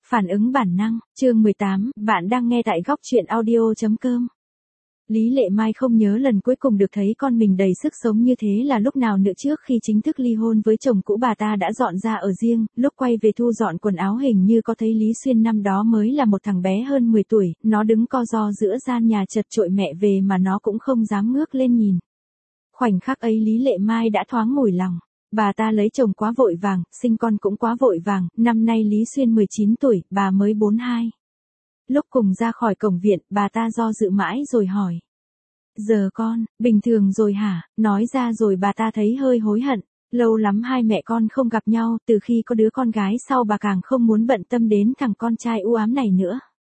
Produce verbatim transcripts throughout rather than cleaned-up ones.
Phản ứng bản năng, chương mười tám, bạn đang nghe tại góc truyện audio.com. Lý Lệ Mai không nhớ lần cuối cùng được thấy con mình đầy sức sống như thế là lúc nào nữa. Trước khi chính thức ly hôn với chồng cũ, bà ta đã dọn ra ở riêng, lúc quay về thu dọn quần áo hình như có thấy Lý Xuyên năm đó mới là một thằng bé hơn mười tuổi, nó đứng co ro giữa gian nhà chật chội mẹ về mà nó cũng không dám ngước lên nhìn. Khoảnh khắc ấy Lý Lệ Mai đã thoáng nguội lòng. Bà ta lấy chồng quá vội vàng, sinh con cũng quá vội vàng, năm nay Lý Xuyên mười chín tuổi, bà mới bốn mươi hai. Lúc cùng ra khỏi cổng viện, bà ta do dự mãi rồi hỏi. Giờ con, bình thường rồi hả? Nói ra rồi bà ta thấy hơi hối hận. Lâu lắm hai mẹ con không gặp nhau, từ khi có đứa con gái sau bà càng không muốn bận tâm đến thằng con trai u ám này nữa.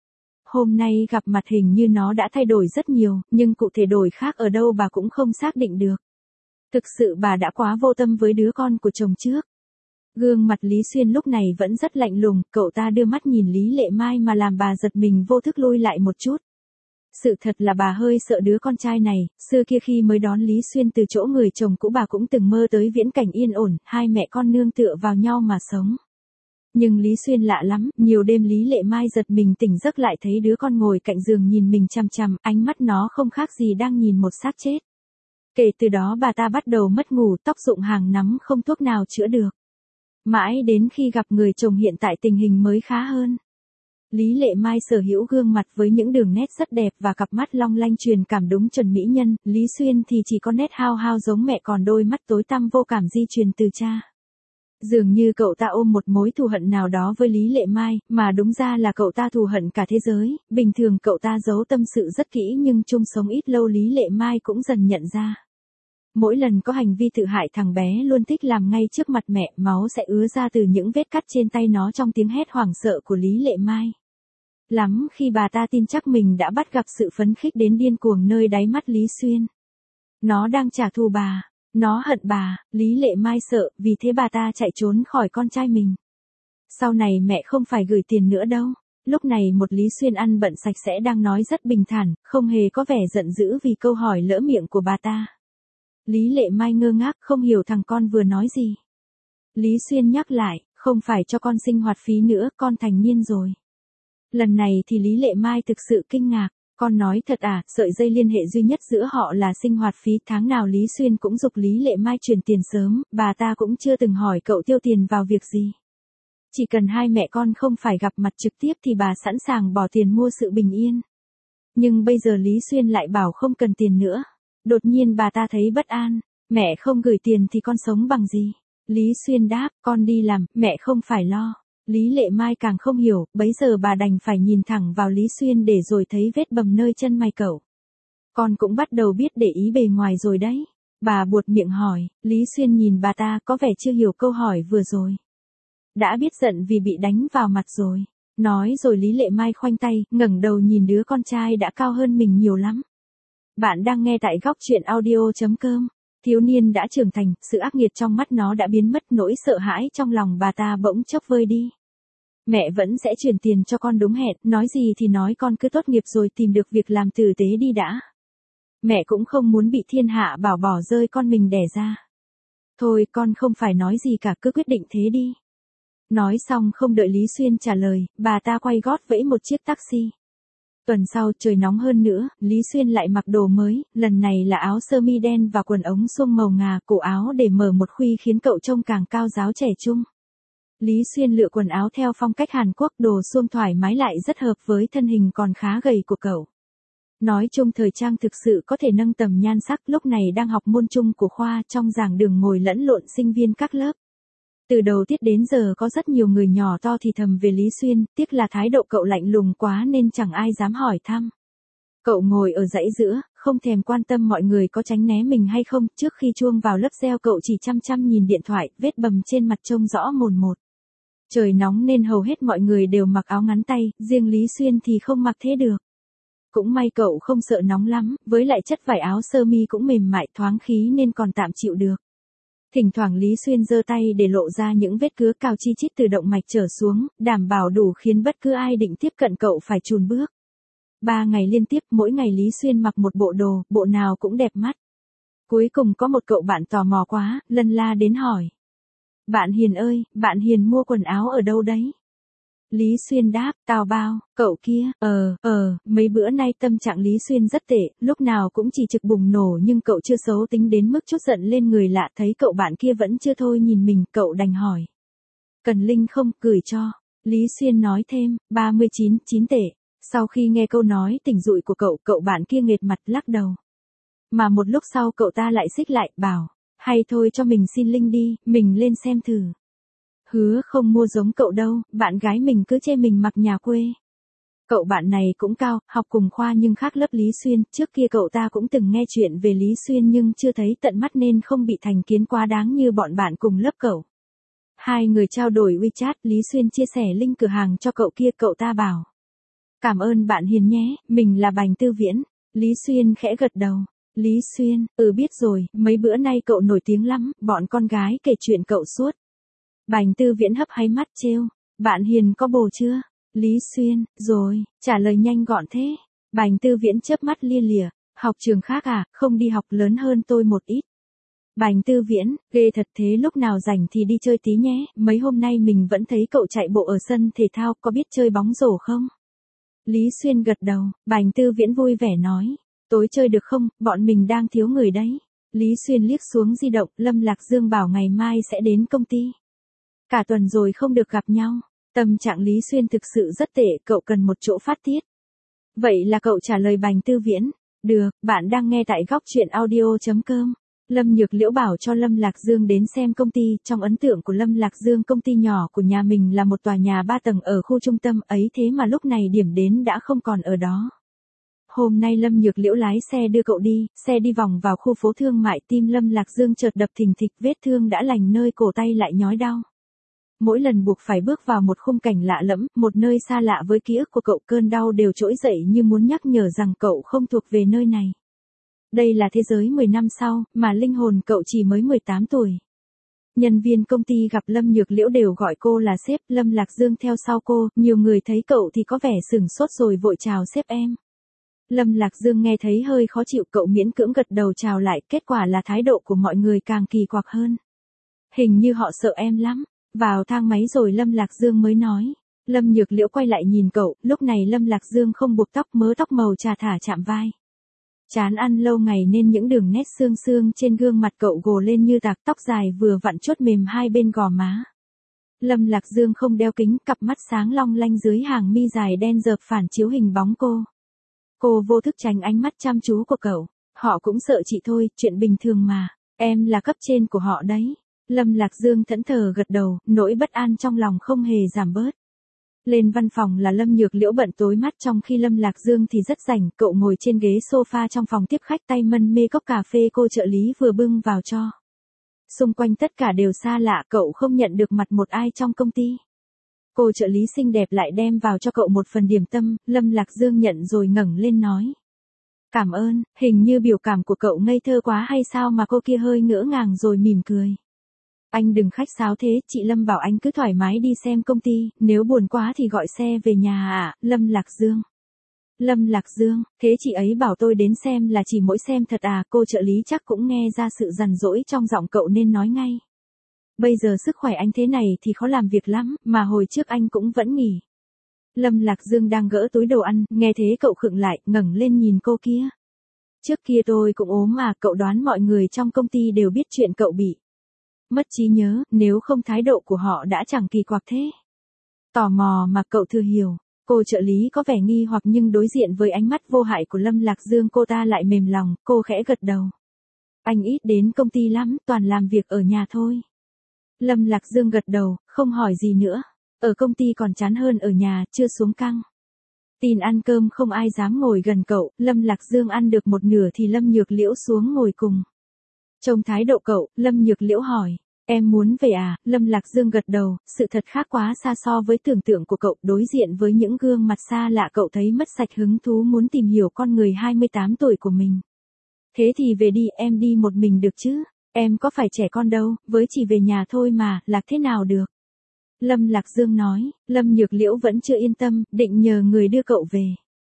Hôm nay gặp mặt hình như nó đã thay đổi rất nhiều, nhưng cụ thể đổi khác ở đâu bà cũng không xác định được. Thực sự bà đã quá vô tâm với đứa con của chồng trước. Gương mặt Lý Xuyên lúc này vẫn rất lạnh lùng, cậu ta đưa mắt nhìn Lý Lệ Mai mà làm bà giật mình vô thức lui lại một chút. Sự thật là bà hơi sợ đứa con trai này, xưa kia khi mới đón Lý Xuyên từ chỗ người chồng cũ bà cũng từng mơ tới viễn cảnh yên ổn, hai mẹ con nương tựa vào nhau mà sống. Nhưng Lý Xuyên lạ lắm, nhiều đêm Lý Lệ Mai giật mình tỉnh giấc lại thấy đứa con ngồi cạnh giường nhìn mình chằm chằm, ánh mắt nó không khác gì đang nhìn một xác chết. Kể từ đó bà ta bắt đầu mất ngủ, tóc rụng hàng nắm không thuốc nào chữa được. Mãi đến khi gặp người chồng hiện tại tình hình mới khá hơn. Lý Lệ Mai sở hữu gương mặt với những đường nét rất đẹp và cặp mắt long lanh truyền cảm đúng chuẩn mỹ nhân, Lý Xuyên thì chỉ có nét hao hao giống mẹ còn đôi mắt tối tăm vô cảm di truyền từ cha. Dường như cậu ta ôm một mối thù hận nào đó với Lý Lệ Mai, mà đúng ra là cậu ta thù hận cả thế giới, bình thường cậu ta giấu tâm sự rất kỹ nhưng chung sống ít lâu Lý Lệ Mai cũng dần nhận ra. Mỗi lần có hành vi tự hại thằng bé luôn thích làm ngay trước mặt mẹ, máu sẽ ứa ra từ những vết cắt trên tay nó trong tiếng hét hoảng sợ của Lý Lệ Mai. Lắm khi bà ta tin chắc mình đã bắt gặp sự phấn khích đến điên cuồng nơi đáy mắt Lý Xuyên. Nó đang trả thù bà, nó hận bà, Lý Lệ Mai sợ, vì thế bà ta chạy trốn khỏi con trai mình. Sau này mẹ không phải gửi tiền nữa đâu. Lúc này một Lý Xuyên ăn bận sạch sẽ đang nói rất bình thản, không hề có vẻ giận dữ vì câu hỏi lỡ miệng của bà ta. Lý Lệ Mai ngơ ngác không hiểu thằng con vừa nói gì. Lý Xuyên nhắc lại, không phải cho con sinh hoạt phí nữa, con thành niên rồi. Lần này thì Lý Lệ Mai thực sự kinh ngạc, con nói thật à? Sợi dây liên hệ duy nhất giữa họ là sinh hoạt phí, tháng nào Lý Xuyên cũng giục Lý Lệ Mai chuyển tiền sớm, bà ta cũng chưa từng hỏi cậu tiêu tiền vào việc gì. Chỉ cần hai mẹ con không phải gặp mặt trực tiếp thì bà sẵn sàng bỏ tiền mua sự bình yên. Nhưng bây giờ Lý Xuyên lại bảo không cần tiền nữa. Đột nhiên bà ta thấy bất an, mẹ không gửi tiền thì con sống bằng gì? Lý Xuyên đáp, con đi làm, mẹ không phải lo. Lý Lệ Mai càng không hiểu, bấy giờ bà đành phải nhìn thẳng vào Lý Xuyên để rồi thấy vết bầm nơi chân mày cậu. Con cũng bắt đầu biết để ý bề ngoài rồi đấy. Bà buột miệng hỏi, Lý Xuyên nhìn bà ta có vẻ chưa hiểu câu hỏi vừa rồi. Đã biết giận vì bị đánh vào mặt rồi. Nói rồi Lý Lệ Mai khoanh tay, ngẩng đầu nhìn đứa con trai đã cao hơn mình nhiều lắm. Bạn đang nghe tại góc truyện audio.com. Thiếu niên đã trưởng thành, sự ác nghiệt trong mắt nó đã biến mất, nỗi sợ hãi trong lòng bà ta bỗng chốc vơi đi. Mẹ vẫn sẽ chuyển tiền cho con đúng hẹn, nói gì thì nói con cứ tốt nghiệp rồi tìm được việc làm tử tế đi đã. Mẹ cũng không muốn bị thiên hạ bảo bỏ rơi con mình đẻ ra. Thôi con không phải nói gì cả, cứ quyết định thế đi. Nói xong không đợi Lý Xuyên trả lời, bà ta quay gót vẫy một chiếc taxi. Tuần sau trời nóng hơn nữa, Lý Xuyên lại mặc đồ mới, lần này là áo sơ mi đen và quần ống suông màu ngà, cổ áo để mở một khuy khiến cậu trông càng cao ráo trẻ trung. Lý Xuyên lựa quần áo theo phong cách Hàn Quốc, đồ suông thoải mái lại rất hợp với thân hình còn khá gầy của cậu. Nói chung thời trang thực sự có thể nâng tầm nhan sắc, lúc này đang học môn chung của khoa, trong giảng đường ngồi lẫn lộn sinh viên các lớp. Từ đầu tiết đến giờ có rất nhiều người nhỏ to thì thầm về Lý Xuyên, tiếc là thái độ cậu lạnh lùng quá nên chẳng ai dám hỏi thăm. Cậu ngồi ở dãy giữa, không thèm quan tâm mọi người có tránh né mình hay không, trước khi chuông vào lớp reo cậu chỉ chăm chăm nhìn điện thoại, vết bầm trên mặt trông rõ mồn một. Trời nóng nên hầu hết mọi người đều mặc áo ngắn tay, riêng Lý Xuyên thì không mặc thế được. Cũng may cậu không sợ nóng lắm, với lại chất vải áo sơ mi cũng mềm mại thoáng khí nên còn tạm chịu được. Thỉnh thoảng Lý Xuyên giơ tay để lộ ra những vết cứa cao chi chít từ động mạch trở xuống, đảm bảo đủ khiến bất cứ ai định tiếp cận cậu phải chùn bước. Ba ngày liên tiếp, mỗi ngày Lý Xuyên mặc một bộ đồ, bộ nào cũng đẹp mắt. Cuối cùng có một cậu bạn tò mò quá, lân la đến hỏi. Bạn Hiền ơi, bạn Hiền mua quần áo ở đâu đấy? Lý Xuyên đáp, tào bao, cậu kia, ờ, ờ, mấy bữa nay tâm trạng Lý Xuyên rất tệ, lúc nào cũng chỉ trực bùng nổ nhưng cậu chưa xấu tính đến mức chút giận lên người lạ thấy cậu bạn kia vẫn chưa thôi nhìn mình, cậu đành hỏi. Cần Linh không, gửi cho. Lý Xuyên nói thêm, ba mươi chín, chín tệ. Sau khi nghe câu nói tỉnh dụi của cậu, cậu bạn kia nghệt mặt lắc đầu. Mà một lúc sau cậu ta lại xích lại, bảo, hay thôi cho mình xin Linh đi, mình lên xem thử. Hứa không mua giống cậu đâu, bạn gái mình cứ chê mình mặc nhà quê. Cậu bạn này cũng cao, học cùng khoa nhưng khác lớp Lý Xuyên, trước kia cậu ta cũng từng nghe chuyện về Lý Xuyên nhưng chưa thấy tận mắt nên không bị thành kiến quá đáng như bọn bạn cùng lớp cậu. Hai người trao đổi WeChat, Lý Xuyên chia sẻ link cửa hàng cho cậu kia, cậu ta bảo. Cảm ơn bạn Hiền nhé, mình là Bành Tư Viễn. Lý Xuyên khẽ gật đầu. Lý Xuyên, ừ biết rồi, mấy bữa nay cậu nổi tiếng lắm, bọn con gái kể chuyện cậu suốt. Bành Tư Viễn hấp háy mắt trêu, bạn Hiền có bồ chưa? Lý Xuyên, rồi, trả lời nhanh gọn thế. Bành Tư Viễn chớp mắt lia lịa, học trường khác à, không đi học, lớn hơn tôi một ít. Bành Tư Viễn, ghê thật, thế lúc nào rảnh thì đi chơi tí nhé, mấy hôm nay mình vẫn thấy cậu chạy bộ ở sân thể thao, có biết chơi bóng rổ không? Lý Xuyên gật đầu, Bành Tư Viễn vui vẻ nói, tối chơi được không, bọn mình đang thiếu người đấy. Lý Xuyên liếc xuống di động, Lâm Lạc Dương bảo ngày mai sẽ đến công ty. Cả tuần rồi không được gặp nhau, tâm trạng Lý Xuyên thực sự rất tệ, cậu cần một chỗ phát tiết. Vậy là cậu trả lời Bành Tư Viễn, được, bạn đang nghe tại góc truyện audio chấm com. Lâm Nhược Liễu bảo cho Lâm Lạc Dương đến xem công ty, trong ấn tượng của Lâm Lạc Dương công ty nhỏ của nhà mình là một tòa nhà ba tầng ở khu trung tâm ấy, thế mà lúc này điểm đến đã không còn ở đó. Hôm nay Lâm Nhược Liễu lái xe đưa cậu đi, xe đi vòng vào khu phố thương mại, tim Lâm Lạc Dương chợt đập thình thịch, vết thương đã lành nơi cổ tay lại nhói đau. Mỗi lần buộc phải bước vào một khung cảnh lạ lẫm, một nơi xa lạ với ký ức của cậu, cơn đau đều trỗi dậy như muốn nhắc nhở rằng cậu không thuộc về nơi này. Đây là thế giới mười năm sau, mà linh hồn cậu chỉ mới mười tám tuổi. Nhân viên công ty gặp Lâm Nhược Liễu đều gọi cô là sếp, Lâm Lạc Dương theo sau cô, nhiều người thấy cậu thì có vẻ sửng sốt rồi vội chào sếp em. Lâm Lạc Dương nghe thấy hơi khó chịu, cậu miễn cưỡng gật đầu chào lại, kết quả là thái độ của mọi người càng kỳ quặc hơn. Hình như họ sợ em lắm. Vào thang máy rồi Lâm Lạc Dương mới nói. Lâm Nhược Liễu quay lại nhìn cậu, lúc này Lâm Lạc Dương không buộc tóc, mớ tóc màu trà thả chạm vai. Chán ăn lâu ngày nên những đường nét xương xương trên gương mặt cậu gồ lên như tạc, tóc dài vừa vặn chốt mềm hai bên gò má. Lâm Lạc Dương không đeo kính, cặp mắt sáng long lanh dưới hàng mi dài đen dợp phản chiếu hình bóng cô. Cô vô thức tránh ánh mắt chăm chú của cậu. Họ cũng sợ chị thôi, chuyện bình thường mà. Em là cấp trên của họ đấy. Lâm Lạc Dương thẫn thờ gật đầu, nỗi bất an trong lòng không hề giảm bớt. Lên văn phòng là Lâm Nhược Liễu bận tối mắt, trong khi Lâm Lạc Dương thì rất rảnh, cậu ngồi trên ghế sofa trong phòng tiếp khách, tay mân mê cốc cà phê cô trợ lý vừa bưng vào cho. Xung quanh tất cả đều xa lạ, cậu không nhận được mặt một ai trong công ty. Cô trợ lý xinh đẹp lại đem vào cho cậu một phần điểm tâm, Lâm Lạc Dương nhận rồi ngẩng lên nói. Cảm ơn, hình như biểu cảm của cậu ngây thơ quá hay sao mà cô kia hơi ngỡ ngàng rồi mỉm cười. Anh đừng khách sáo thế, chị Lâm bảo anh cứ thoải mái đi xem công ty, nếu buồn quá thì gọi xe về nhà à, Lâm Lạc Dương. Lâm Lạc Dương, thế chị ấy bảo tôi đến xem là chỉ mỗi xem thật à, cô trợ lý chắc cũng nghe ra sự rằn rỗi trong giọng cậu nên nói ngay. Bây giờ sức khỏe anh thế này thì khó làm việc lắm, mà hồi trước anh cũng vẫn nghỉ. Lâm Lạc Dương đang gỡ túi đồ ăn, nghe thế cậu khựng lại, ngẩng lên nhìn cô kia. Trước kia tôi cũng ốm mà, cậu đoán mọi người trong công ty đều biết chuyện cậu bị mất trí nhớ, nếu không thái độ của họ đã chẳng kỳ quặc thế. Tò mò mà cậu thừa hiểu, cô trợ lý có vẻ nghi hoặc nhưng đối diện với ánh mắt vô hại của Lâm Lạc Dương cô ta lại mềm lòng, cô khẽ gật đầu. Anh ít đến công ty lắm, toàn làm việc ở nhà thôi. Lâm Lạc Dương gật đầu, không hỏi gì nữa. Ở công ty còn chán hơn ở nhà, chưa xuống căng. Tin ăn cơm không ai dám ngồi gần cậu, Lâm Lạc Dương ăn được một nửa thì Lâm Nhược Liễu xuống ngồi cùng. Trông thái độ cậu, Lâm Nhược Liễu hỏi, em muốn về à, Lâm Lạc Dương gật đầu, sự thật khác quá xa so với tưởng tượng của cậu, đối diện với những gương mặt xa lạ cậu thấy mất sạch hứng thú muốn tìm hiểu con người hai mươi tám tuổi của mình. Thế thì về đi, em đi một mình được chứ, em có phải trẻ con đâu, với chỉ về nhà thôi mà, lạc thế nào được. Lâm Lạc Dương nói, Lâm Nhược Liễu vẫn chưa yên tâm, định nhờ người đưa cậu về.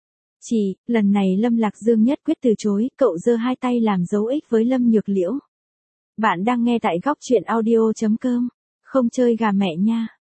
Chỉ, lần này Lâm Lạc Dương nhất quyết từ chối, cậu giơ hai tay làm dấu ích với Lâm Nhược Liễu. Bạn đang nghe tại góc truyện audio chấm com, không chơi gà mẹ nha.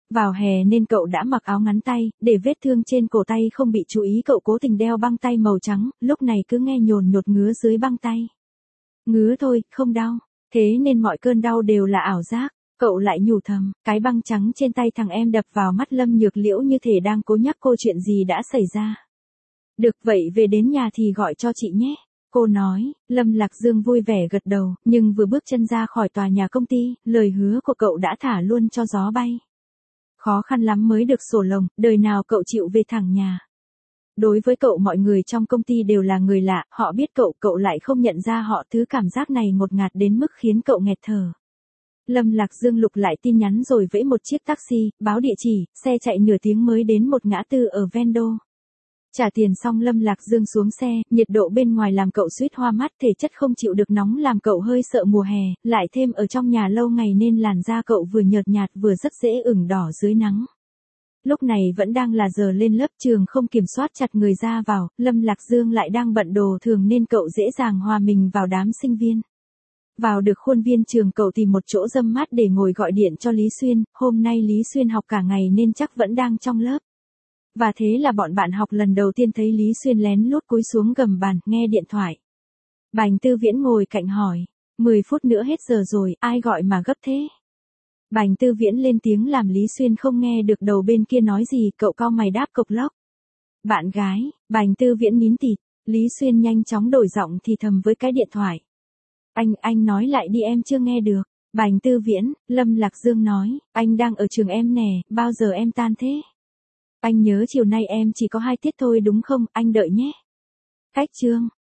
Vào hè nên cậu đã mặc áo ngắn tay, để vết thương trên cổ tay không bị chú ý cậu cố tình đeo băng tay màu trắng, lúc này cứ nghe nhồn nhột ngứa dưới băng tay. Ngứa thôi, không đau. Thế nên mọi cơn đau đều là ảo giác. Cậu lại nhủ thầm, cái băng trắng trên tay thằng em đập vào mắt Lâm Nhược Liễu như thể đang cố nhắc cô chuyện gì đã xảy ra. Được vậy về đến nhà thì gọi cho chị nhé. Cô nói, Lâm Lạc Dương vui vẻ gật đầu, nhưng vừa bước chân ra khỏi tòa nhà công ty, lời hứa của cậu đã thả luôn cho gió bay. Khó khăn lắm mới được sổ lồng, đời nào cậu chịu về thẳng nhà. Đối với cậu mọi người trong công ty đều là người lạ, họ biết cậu, cậu lại không nhận ra họ, thứ cảm giác này ngột ngạt đến mức khiến cậu nghẹt thở. Lâm Lạc Dương lục lại tin nhắn rồi vẫy một chiếc taxi, báo địa chỉ, xe chạy nửa tiếng mới đến một ngã tư ở ven đô. Trả tiền xong Lâm Lạc Dương xuống xe, nhiệt độ bên ngoài làm cậu suýt hoa mắt, thể chất không chịu được nóng làm cậu hơi sợ mùa hè, lại thêm ở trong nhà lâu ngày nên làn da cậu vừa nhợt nhạt vừa rất dễ ửng đỏ dưới nắng. Lúc này vẫn đang là giờ lên lớp, trường không kiểm soát chặt người ra vào, Lâm Lạc Dương lại đang bận đồ thường nên cậu dễ dàng hòa mình vào đám sinh viên. Vào được khuôn viên trường cậu tìm một chỗ râm mát để ngồi gọi điện cho Lý Xuyên, hôm nay Lý Xuyên học cả ngày nên chắc vẫn đang trong lớp. Và thế là bọn bạn học lần đầu tiên thấy Lý Xuyên lén lút cúi xuống gầm bàn, nghe điện thoại. Bành Tư Viễn ngồi cạnh hỏi, mười phút nữa hết giờ rồi, ai gọi mà gấp thế? Bành Tư Viễn lên tiếng làm Lý Xuyên không nghe được đầu bên kia nói gì, cậu cau mày đáp cộc lốc. Bạn gái, Bành Tư Viễn nín tịt, Lý Xuyên nhanh chóng đổi giọng thì thầm với cái điện thoại. Anh, anh nói lại đi em chưa nghe được. Bành Tư Viễn, Lâm Lạc Dương nói, anh đang ở trường em nè, bao giờ em tan thế? Anh nhớ chiều nay em chỉ có hai tiết thôi đúng không, anh đợi nhé. Cách chương.